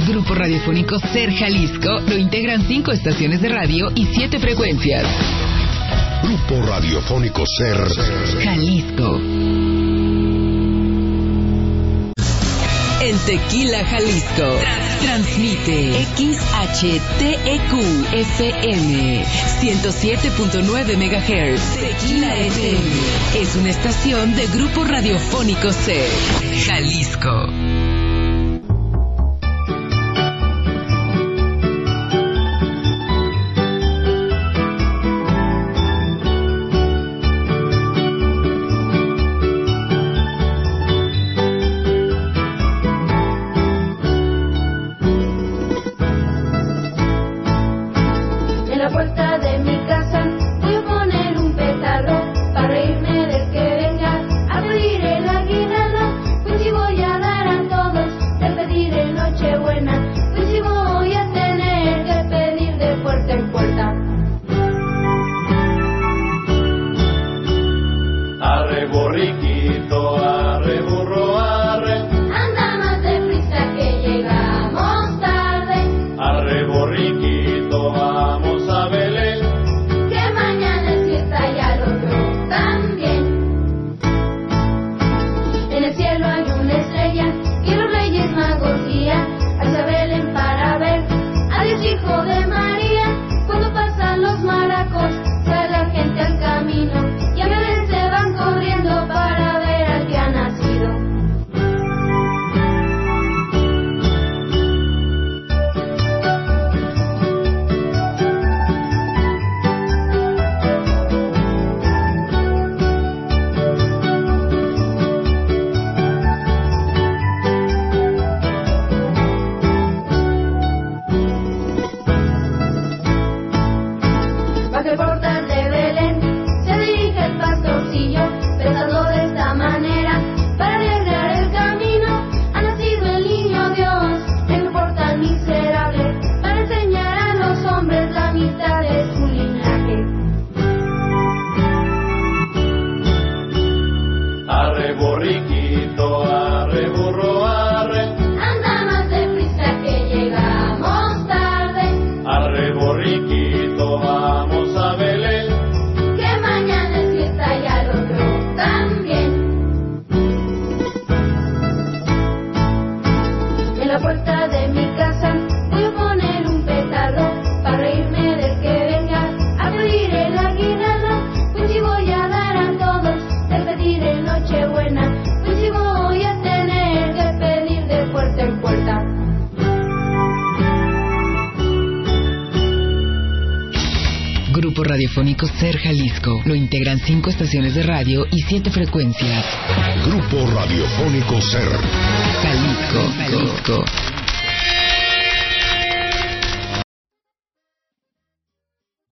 Grupo Radiofónico Ser Jalisco lo integran 5 estaciones de radio y 7 frecuencias. Grupo Radiofónico Ser Jalisco. En Tequila, Jalisco, transmite XHTEQ FM 107.9 MHz. Tequila FM es una estación de Grupo Radiofónico Ser Jalisco. Radiofónico Ser Jalisco lo integran 5 estaciones de radio y 7 frecuencias. Grupo Radiofónico Ser Jalisco.